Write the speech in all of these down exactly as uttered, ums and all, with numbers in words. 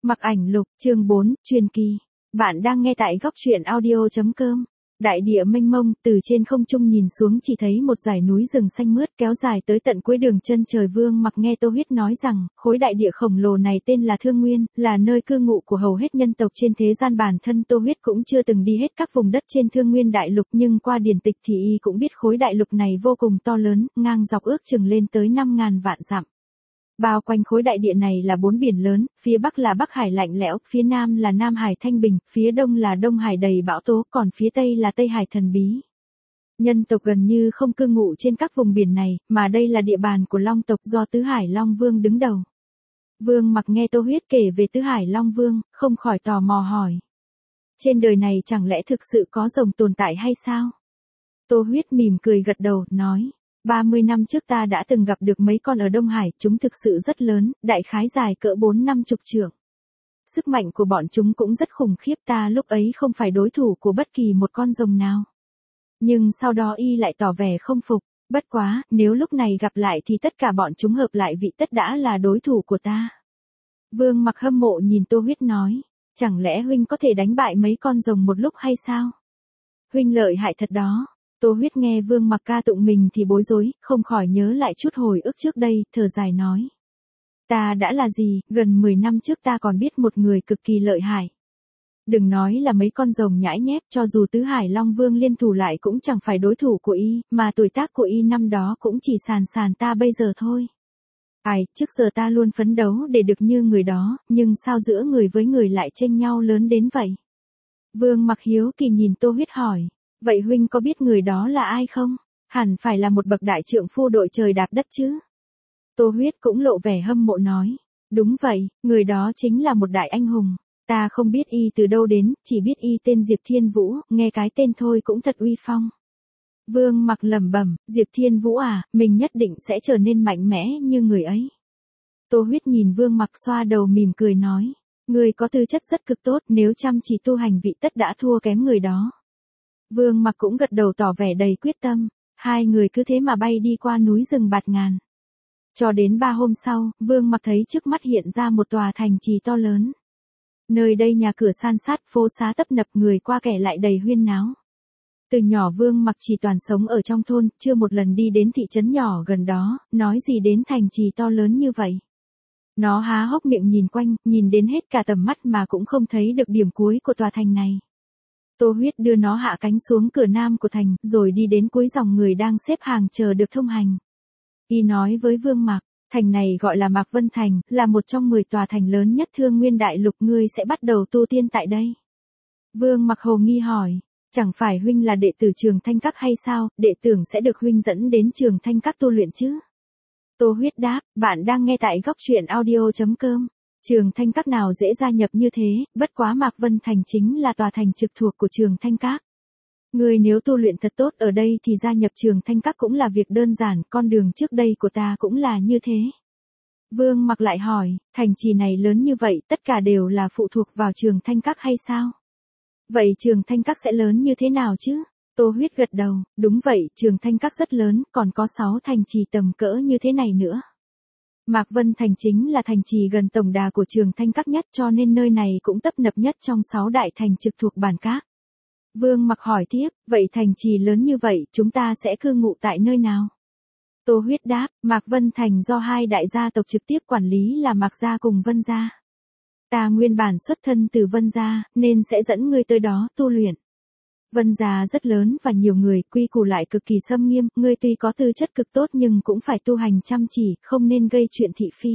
Mặc ảnh lục, chương bốn, truyền kỳ. Bạn đang nghe tại góc truyện audio chấm com. Đại địa mênh mông, từ trên không trung nhìn xuống chỉ thấy một dải núi rừng xanh mướt kéo dài tới tận cuối đường chân trời. Vương Mặc nghe Tô Huyết nói rằng, khối đại địa khổng lồ này tên là Thương Nguyên, là nơi cư ngụ của hầu hết nhân tộc trên thế gian. Bản thân Tô Huyết cũng chưa từng đi hết các vùng đất trên Thương Nguyên đại lục, nhưng qua điển tịch thì y cũng biết khối đại lục này vô cùng to lớn, ngang dọc ước chừng lên tới năm ngàn vạn dặm. Bao quanh khối đại địa này là bốn biển lớn, phía Bắc là Bắc Hải lạnh lẽo, phía Nam là Nam Hải thanh bình, phía Đông là Đông Hải đầy bão tố, còn phía Tây là Tây Hải thần bí. Nhân tộc gần như không cư ngụ trên các vùng biển này, mà đây là địa bàn của Long tộc do Tứ Hải Long Vương đứng đầu. Vương Mặc nghe Tô Huyết kể về Tứ Hải Long Vương, không khỏi tò mò hỏi. Trên đời này chẳng lẽ thực sự có rồng tồn tại hay sao? Tô Huyết mỉm cười gật đầu, nói. ba mươi năm trước ta đã từng gặp được mấy con ở Đông Hải, chúng thực sự rất lớn, đại khái dài cỡ bốn năm chục trượng. Sức mạnh của bọn chúng cũng rất khủng khiếp, ta lúc ấy không phải đối thủ của bất kỳ một con rồng nào. Nhưng sau đó y lại tỏ vẻ không phục, bất quá, nếu lúc này gặp lại thì tất cả bọn chúng hợp lại vị tất đã là đối thủ của ta. Vương Mặc hâm mộ nhìn Tô Huyết nói, chẳng lẽ huynh có thể đánh bại mấy con rồng một lúc hay sao? Huynh lợi hại thật đó. Tô Huyết nghe Vương Mặc ca tụng mình thì bối rối, không khỏi nhớ lại chút hồi ức trước đây, thở dài nói. Ta đã là gì, gần mười năm trước ta còn biết một người cực kỳ lợi hại. Đừng nói là mấy con rồng nhãi nhép, cho dù Tứ Hải Long Vương liên thủ lại cũng chẳng phải đối thủ của y, mà tuổi tác của y năm đó cũng chỉ sàn sàn ta bây giờ thôi. Ai, trước giờ ta luôn phấn đấu để được như người đó, nhưng sao giữa người với người lại chênh nhau lớn đến vậy? Vương Mặc hiếu kỳ nhìn Tô Huyết hỏi. Vậy huynh có biết người đó là ai không? Hẳn phải là một bậc đại trượng phu đội trời đạp đất chứ? Tô Huyết cũng lộ vẻ hâm mộ nói. Đúng vậy, người đó chính là một đại anh hùng. Ta không biết y từ đâu đến, chỉ biết y tên Diệp Thiên Vũ, nghe cái tên thôi cũng thật uy phong. Vương Mặc lẩm bẩm, Diệp Thiên Vũ à, mình nhất định sẽ trở nên mạnh mẽ như người ấy. Tô Huyết nhìn Vương Mặc xoa đầu mỉm cười nói. Người có tư chất rất cực tốt, nếu chăm chỉ tu hành vị tất đã thua kém người đó. Vương Mặc cũng gật đầu tỏ vẻ đầy quyết tâm, hai người cứ thế mà bay đi qua núi rừng bạt ngàn. Cho đến ba hôm sau, Vương Mặc thấy trước mắt hiện ra một tòa thành trì to lớn. Nơi đây nhà cửa san sát, phố xá tấp nập, người qua kẻ lại đầy huyên náo. Từ nhỏ Vương Mặc chỉ toàn sống ở trong thôn, chưa một lần đi đến thị trấn nhỏ gần đó, nói gì đến thành trì to lớn như vậy. Nó há hốc miệng nhìn quanh, nhìn đến hết cả tầm mắt mà cũng không thấy được điểm cuối của tòa thành này. Tô Huyết đưa nó hạ cánh xuống cửa nam của thành, rồi đi đến cuối dòng người đang xếp hàng chờ được thông hành. Y nói với Vương Mặc, thành này gọi là Mạc Vân Thành, là một trong mười tòa thành lớn nhất Thương Nguyên đại lục, ngươi sẽ bắt đầu tu tiên tại đây. Vương Mặc hồ nghi hỏi, chẳng phải huynh là đệ tử Trường Thanh Các hay sao, đệ tưởng sẽ được huynh dẫn đến Trường Thanh Các tu luyện chứ? Tô Huyết đáp, bạn đang nghe tại góc truyện audio chấm com. Trường Thanh Các nào dễ gia nhập như thế, bất quá Mạc Vân Thành chính là tòa thành trực thuộc của Trường Thanh Các. Ngươi nếu tu luyện thật tốt ở đây thì gia nhập Trường Thanh Các cũng là việc đơn giản, con đường trước đây của ta cũng là như thế. Vương Mặc lại hỏi, thành trì này lớn như vậy, tất cả đều là phụ thuộc vào Trường Thanh Các hay sao? Vậy Trường Thanh Các sẽ lớn như thế nào chứ? Tô Huyết gật đầu, đúng vậy, Trường Thanh Các rất lớn, còn có sáu thành trì tầm cỡ như thế này nữa. Mạc Vân Thành chính là thành trì gần tổng đà của Trường Thanh Các nhất, cho nên nơi này cũng tấp nập nhất trong sáu đại thành trực thuộc bản các. Vương Mặc hỏi tiếp, vậy thành trì lớn như vậy, chúng ta sẽ cư ngụ tại nơi nào? Tô Huyết đáp, Mạc Vân Thành do hai đại gia tộc trực tiếp quản lý là Mạc gia cùng Vân gia. Ta nguyên bản xuất thân từ Vân gia, nên sẽ dẫn ngươi tới đó tu luyện. Vân gia rất lớn và nhiều người, quy củ lại cực kỳ xâm nghiêm, ngươi tuy có tư chất cực tốt nhưng cũng phải tu hành chăm chỉ, không nên gây chuyện thị phi.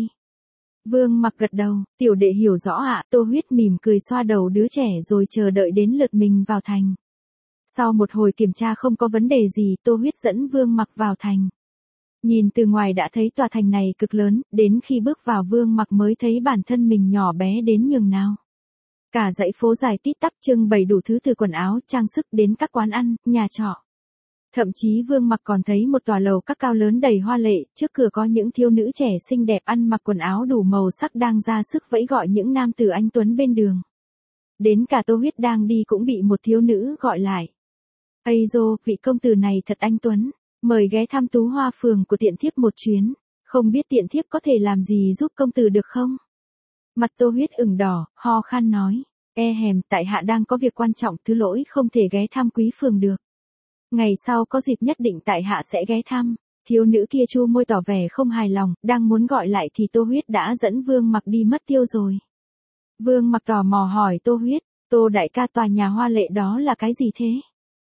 Vương Mặc gật đầu, tiểu đệ hiểu rõ ạ. Tô Huyết mỉm cười xoa đầu đứa trẻ rồi chờ đợi đến lượt mình vào thành. Sau một hồi kiểm tra không có vấn đề gì, Tô Huyết dẫn Vương Mặc vào thành. Nhìn từ ngoài đã thấy tòa thành này cực lớn, đến khi bước vào Vương Mặc mới thấy bản thân mình nhỏ bé đến nhường nào. Cả dãy phố dài tít tắp trưng bày đủ thứ từ quần áo, trang sức đến các quán ăn, nhà trọ. Thậm chí Vương Mặc còn thấy một tòa lầu các cao lớn đầy hoa lệ, trước cửa có những thiếu nữ trẻ xinh đẹp ăn mặc quần áo đủ màu sắc đang ra sức vẫy gọi những nam tử anh tuấn bên đường. Đến cả Tô Huyết đang đi cũng bị một thiếu nữ gọi lại. Ây dô, vị công tử này thật anh tuấn, mời ghé thăm Tú Hoa phường của tiện thiếp một chuyến, không biết tiện thiếp có thể làm gì giúp công tử được không? Mặt Tô Huyết ửng đỏ, ho khan nói. E hèm, tại hạ đang có việc quan trọng, thứ lỗi không thể ghé thăm quý phường được. Ngày sau có dịp nhất định tại hạ sẽ ghé thăm. Thiếu nữ kia chu môi tỏ vẻ không hài lòng, đang muốn gọi lại thì Tô Huyết đã dẫn Vương Mặc đi mất tiêu rồi. Vương Mặc tò mò hỏi Tô Huyết, Tô đại ca, tòa nhà hoa lệ đó là cái gì thế?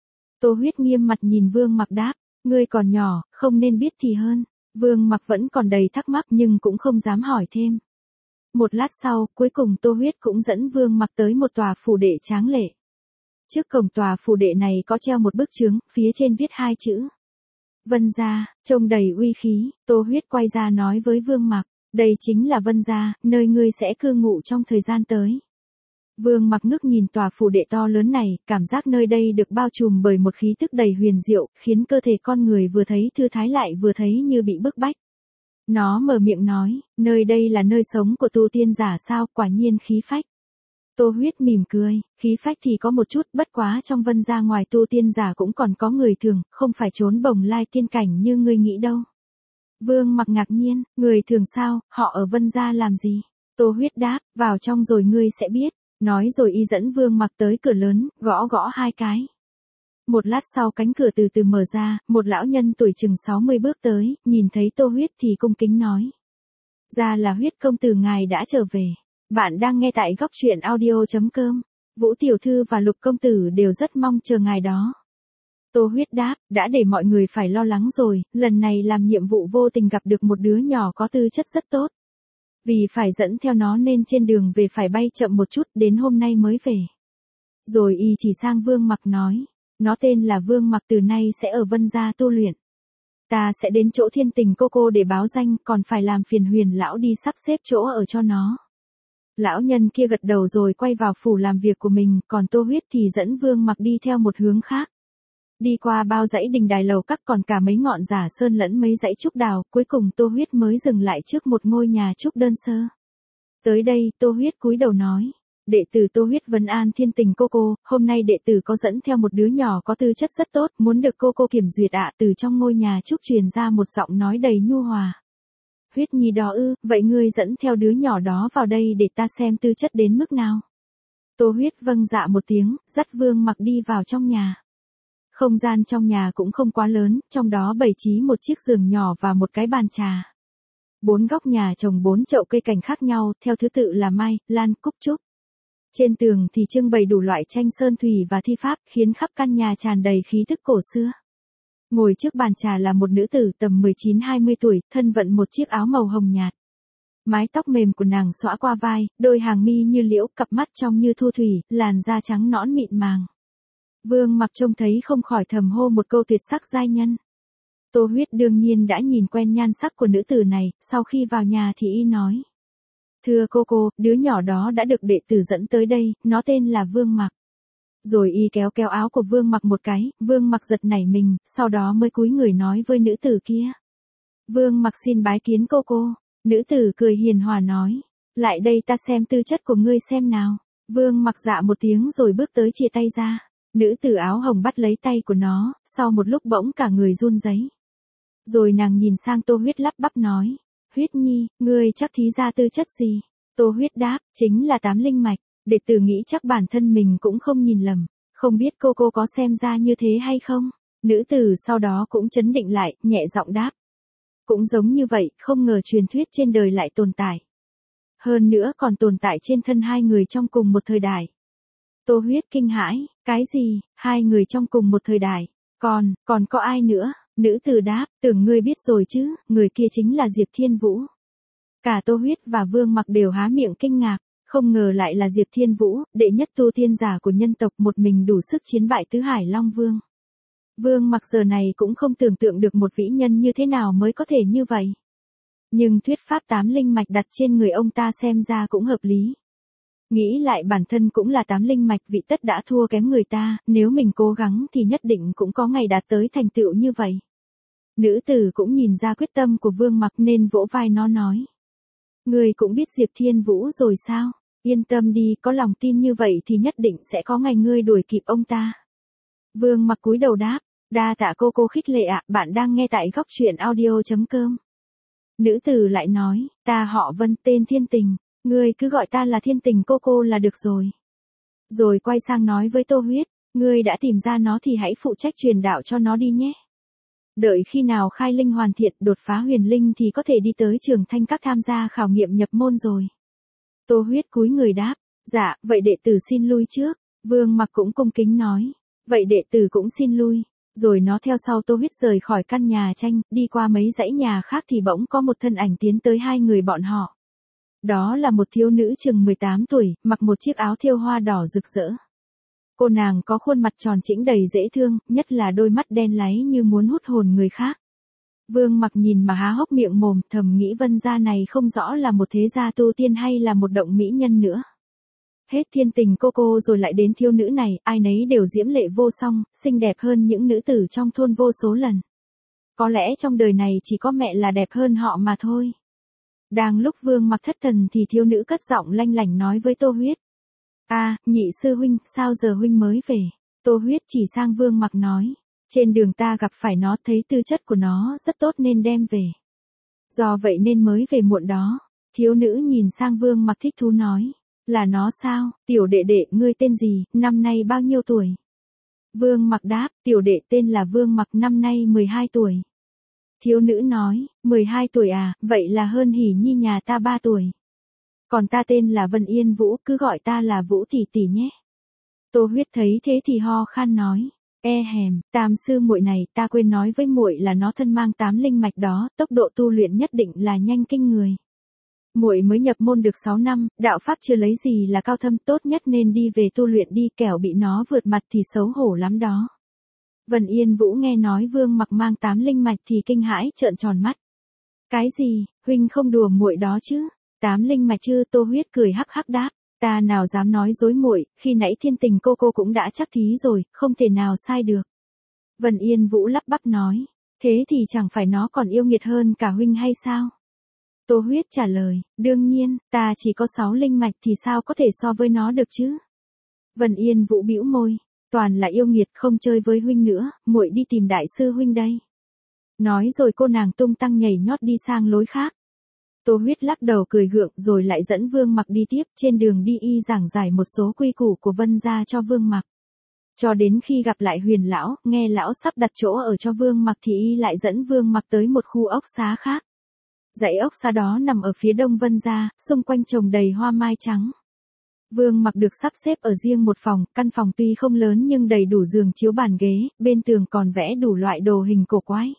Tô Huyết nghiêm mặt nhìn Vương Mặc đáp, ngươi còn nhỏ, không nên biết thì hơn. Vương Mặc vẫn còn đầy thắc mắc nhưng cũng không dám hỏi thêm. Một lát sau, cuối cùng Tô Huyết cũng dẫn Vương Mặc tới một tòa phủ đệ tráng lệ. Trước cổng tòa phủ đệ này có treo một bức chướng, phía trên viết hai chữ Vân gia, trông đầy uy khí. Tô Huyết quay ra nói với Vương Mặc, đây chính là Vân gia, nơi ngươi sẽ cư ngụ trong thời gian tới. Vương Mặc ngước nhìn tòa phủ đệ to lớn này, cảm giác nơi đây được bao trùm bởi một khí tức đầy huyền diệu, khiến cơ thể con người vừa thấy thư thái lại vừa thấy như bị bức bách. Nó mở miệng nói, nơi đây là nơi sống của tu tiên giả sao, quả nhiên khí phách. Tô Huyết mỉm cười, khí phách thì có một chút, bất quá trong Vân gia ngoài tu tiên giả cũng còn có người thường, không phải trốn bồng lai tiên cảnh như ngươi nghĩ đâu. Vương Mặc ngạc nhiên, người thường sao, họ ở Vân gia làm gì? Tô Huyết đáp, vào trong rồi ngươi sẽ biết. Nói rồi y dẫn Vương Mặc tới cửa lớn, gõ gõ hai cái. Một lát sau cánh cửa từ từ mở ra, một lão nhân tuổi chừng sáu mươi bước tới, nhìn thấy Tô Huyết thì cung kính nói. Ra là Huyết công tử ngài đã trở về. Bạn đang nghe tại góc truyện audio chấm com. Vũ tiểu thư và Lục công tử đều rất mong chờ ngài đó. Tô Huyết đáp, đã để mọi người phải lo lắng rồi, lần này làm nhiệm vụ vô tình gặp được một đứa nhỏ có tư chất rất tốt. Vì phải dẫn theo nó nên trên đường về phải bay chậm một chút, đến hôm nay mới về. Rồi y chỉ sang Vương Mặc nói, nó tên là Vương Mặc, từ nay sẽ ở Vân gia tu luyện. Ta sẽ đến chỗ Thiên Tình cô cô để báo danh, còn phải làm phiền Huyền lão đi sắp xếp chỗ ở cho nó. Lão nhân kia gật đầu rồi quay vào phủ làm việc của mình, còn Tô Huyết thì dẫn Vương Mặc đi theo một hướng khác. Đi qua bao dãy đình đài lầu các còn cả mấy ngọn giả sơn lẫn mấy dãy trúc đào, cuối cùng Tô Huyết mới dừng lại trước một ngôi nhà trúc đơn sơ. Tới đây, Tô Huyết cúi đầu nói, đệ tử Tô Huyết vấn an Thiên Tình cô cô, hôm nay đệ tử có dẫn theo một đứa nhỏ có tư chất rất tốt, muốn được cô cô kiểm duyệt ạ. Từ trong ngôi nhà trúc truyền ra một giọng nói đầy nhu hòa. Huyết nhi đó ư, vậy ngươi dẫn theo đứa nhỏ đó vào đây để ta xem tư chất đến mức nào. Tô Huyết vâng dạ một tiếng, dắt Vương Mặc đi vào trong nhà. Không gian trong nhà cũng không quá lớn, trong đó bày trí một chiếc giường nhỏ và một cái bàn trà. Bốn góc nhà trồng bốn chậu cây cảnh khác nhau, theo thứ tự là mai, lan, cúc trúc. Trên tường thì trưng bày đủ loại tranh sơn thủy và thi pháp, khiến khắp căn nhà tràn đầy khí thức cổ xưa. Ngồi trước bàn trà là một nữ tử tầm mười chín hai mươi tuổi, thân vận một chiếc áo màu hồng nhạt. Mái tóc mềm của nàng xõa qua vai, đôi hàng mi như liễu, cặp mắt trong như thu thủy, làn da trắng nõn mịn màng. Vương Mặc trông thấy không khỏi thầm hô một câu tuyệt sắc giai nhân. Tô Huyết đương nhiên đã nhìn quen nhan sắc của nữ tử này, sau khi vào nhà thì y nói. Thưa cô cô, đứa nhỏ đó đã được đệ tử dẫn tới đây, nó tên là Vương Mặc. Rồi y kéo kéo áo của Vương Mặc một cái, Vương Mặc giật nảy mình, sau đó mới cúi người nói với nữ tử kia. Vương Mặc xin bái kiến cô cô. Nữ tử cười hiền hòa nói. Lại đây ta xem tư chất của ngươi xem nào. Vương Mặc dạ một tiếng rồi bước tới chia tay ra. Nữ tử áo hồng bắt lấy tay của nó, sau một lúc bỗng cả người run rẩy. Rồi nàng nhìn sang Tô Huyết lắp bắp nói. Huyết nhi, ngươi chắc thí ra tư chất gì? Tô Huyết đáp, chính là tám linh mạch. Đệ tử nghĩ chắc bản thân mình cũng không nhìn lầm. Không biết cô cô có xem ra như thế hay không? Nữ tử sau đó cũng trấn định lại, nhẹ giọng đáp. Cũng giống như vậy, không ngờ truyền thuyết trên đời lại tồn tại. Hơn nữa còn tồn tại trên thân hai người trong cùng một thời đại. Tô Huyết kinh hãi, cái gì, hai người trong cùng một thời đại, còn, còn có ai nữa? Nữ tử đáp, tưởng ngươi biết rồi chứ, người kia chính là Diệp Thiên Vũ. Cả Tô Huyết và Vương Mặc đều há miệng kinh ngạc, không ngờ lại là Diệp Thiên Vũ, đệ nhất tu tiên giả của nhân tộc, một mình đủ sức chiến bại tứ hải Long Vương. Vương Mặc giờ này cũng không tưởng tượng được một vĩ nhân như thế nào mới có thể như vậy. Nhưng thuyết pháp tám linh mạch đặt trên người ông ta xem ra cũng hợp lý. Nghĩ lại bản thân cũng là tám linh mạch, vị tất đã thua kém người ta, nếu mình cố gắng thì nhất định cũng có ngày đạt tới thành tựu như vậy. Nữ tử cũng nhìn ra quyết tâm của Vương Mặc nên vỗ vai nó nói. Người cũng biết Diệp Thiên Vũ rồi sao? Yên tâm đi, có lòng tin như vậy thì nhất định sẽ có ngày ngươi đuổi kịp ông ta. Vương Mặc cúi đầu đáp, đa tạ cô cô khích lệ ạ, bạn đang nghe tại góc truyện audio chấm com. Nữ tử lại nói, ta họ Vân tên Thiên Tình. Ngươi cứ gọi ta là Thiên Tình cô cô là được rồi. Rồi quay sang nói với Tô Huyết, ngươi đã tìm ra nó thì hãy phụ trách truyền đạo cho nó đi nhé. Đợi khi nào khai linh hoàn thiện đột phá huyền linh thì có thể đi tới trường Thanh Các tham gia khảo nghiệm nhập môn rồi. Tô Huyết cúi người đáp, dạ, vậy đệ tử xin lui trước. Vương Mặc cũng cung kính nói, vậy đệ tử cũng xin lui. Rồi nó theo sau Tô Huyết rời khỏi căn nhà tranh, đi qua mấy dãy nhà khác thì bỗng có một thân ảnh tiến tới hai người bọn họ. Đó là một thiếu nữ chừng mười tám tuổi, mặc một chiếc áo thêu hoa đỏ rực rỡ. Cô nàng có khuôn mặt tròn trĩnh đầy dễ thương, nhất là đôi mắt đen láy như muốn hút hồn người khác. Vương Mặc nhìn mà há hốc miệng mồm, thầm nghĩ Vân gia này không rõ là một thế gia tu tiên hay là một động mỹ nhân nữa. Hết Thiên Tình cô cô rồi lại đến thiếu nữ này, ai nấy đều diễm lệ vô song, xinh đẹp hơn những nữ tử trong thôn vô số lần. Có lẽ trong đời này chỉ có mẹ là đẹp hơn họ mà thôi. Đang lúc Vương Mặc thất thần thì thiếu nữ cất giọng lanh lảnh nói với Tô Huyết. A, à, nhị sư huynh, sao giờ huynh mới về? Tô Huyết chỉ sang Vương Mặc nói. Trên đường ta gặp phải nó, thấy tư chất của nó rất tốt nên đem về. Do vậy nên mới về muộn đó. Thiếu nữ nhìn sang Vương Mặc thích thú nói. Là nó sao, tiểu đệ đệ, ngươi tên gì, năm nay bao nhiêu tuổi? Vương Mặc đáp, tiểu đệ tên là Vương Mặc, năm nay mười hai tuổi. Thiếu nữ nói, mười hai tuổi à, vậy là hơn Hỉ Nhi nhà ta ba tuổi. Còn ta tên là Vân Yên Vũ, cứ gọi ta là Vũ tỷ tỷ nhé. Tô Huyết thấy thế thì ho khan nói, e hèm, Tam sư muội này, ta quên nói với muội là nó thân mang tám linh mạch đó, tốc độ tu luyện nhất định là nhanh kinh người. Muội mới nhập môn được sáu năm, đạo pháp chưa lấy gì là cao thâm, tốt nhất nên đi về tu luyện đi, kẻo bị nó vượt mặt thì xấu hổ lắm đó. Vân Yên Vũ nghe nói Vương Mặc mang tám linh mạch thì kinh hãi trợn tròn mắt. Cái gì, huynh không đùa muội đó chứ? Tám linh mạch chứ? Tô Huyết cười hắc hắc đáp, ta nào dám nói dối muội, khi nãy Thiên Tình cô cô cũng đã chắc thí rồi, không thể nào sai được. Vân Yên Vũ lắp bắp nói, thế thì chẳng phải nó còn yêu nghiệt hơn cả huynh hay sao? Tô Huyết trả lời, đương nhiên, ta chỉ có sáu linh mạch thì sao có thể so với nó được chứ? Vân Yên Vũ bĩu môi, toàn là yêu nghiệt, không chơi với huynh nữa, muội đi tìm đại sư huynh đây. Nói rồi cô nàng tung tăng nhảy nhót đi sang lối khác. Tô Huyết lắc đầu cười gượng rồi lại dẫn Vương Mặc đi tiếp, trên đường đi y giảng giải một số quy củ của Vân gia cho Vương Mặc. Cho đến khi gặp lại Huyền lão, nghe lão sắp đặt chỗ ở cho Vương Mặc thì y lại dẫn Vương Mặc tới một khu ốc xá khác. Dãy ốc xá đó nằm ở phía đông Vân gia, xung quanh trồng đầy hoa mai trắng. Vương Mặc được sắp xếp ở riêng một phòng, căn phòng tuy không lớn nhưng đầy đủ giường chiếu bàn ghế, bên tường còn vẽ đủ loại đồ hình cổ quái.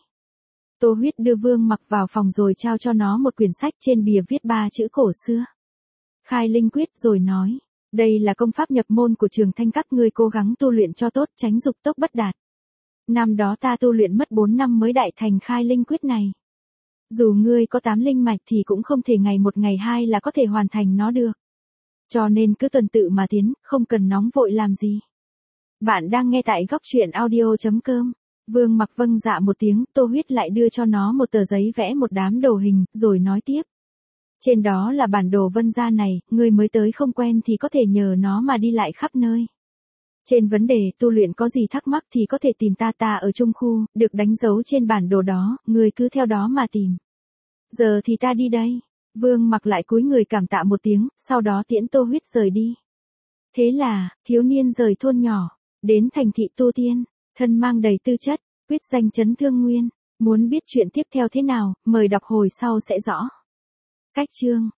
Tô Huyết đưa Vương Mặc vào phòng rồi trao cho nó một quyển sách, trên bìa viết ba chữ cổ xưa. Khai linh quyết, rồi nói, đây là công pháp nhập môn của trường Thanh Các, ngươi cố gắng tu luyện cho tốt, tránh dục tốc bất đạt. Năm đó ta tu luyện mất bốn năm mới đại thành khai linh quyết này. Dù ngươi có tám linh mạch thì cũng không thể ngày một ngày hai là có thể hoàn thành nó được. Cho nên cứ tuần tự mà tiến, không cần nóng vội làm gì. Bạn đang nghe tại góc truyện audio chấm com. Vương Mặc vâng dạ một tiếng, Tô Huyết lại đưa cho nó một tờ giấy vẽ một đám đồ hình, rồi nói tiếp. Trên đó là bản đồ Vân gia này, ngươi mới tới không quen thì có thể nhờ nó mà đi lại khắp nơi. Trên vấn đề tu luyện có gì thắc mắc thì có thể tìm ta, ta ở trung khu, được đánh dấu trên bản đồ đó, ngươi cứ theo đó mà tìm. Giờ thì ta đi đây. Vương Mặc lại cúi người cảm tạ một tiếng, sau đó tiễn Tô Huyết rời đi. Thế là, thiếu niên rời thôn nhỏ, đến thành thị tu tiên, thân mang đầy tư chất, quyết danh chấn thương nguyên. Muốn biết chuyện tiếp theo thế nào, mời đọc hồi sau sẽ rõ. Cách chương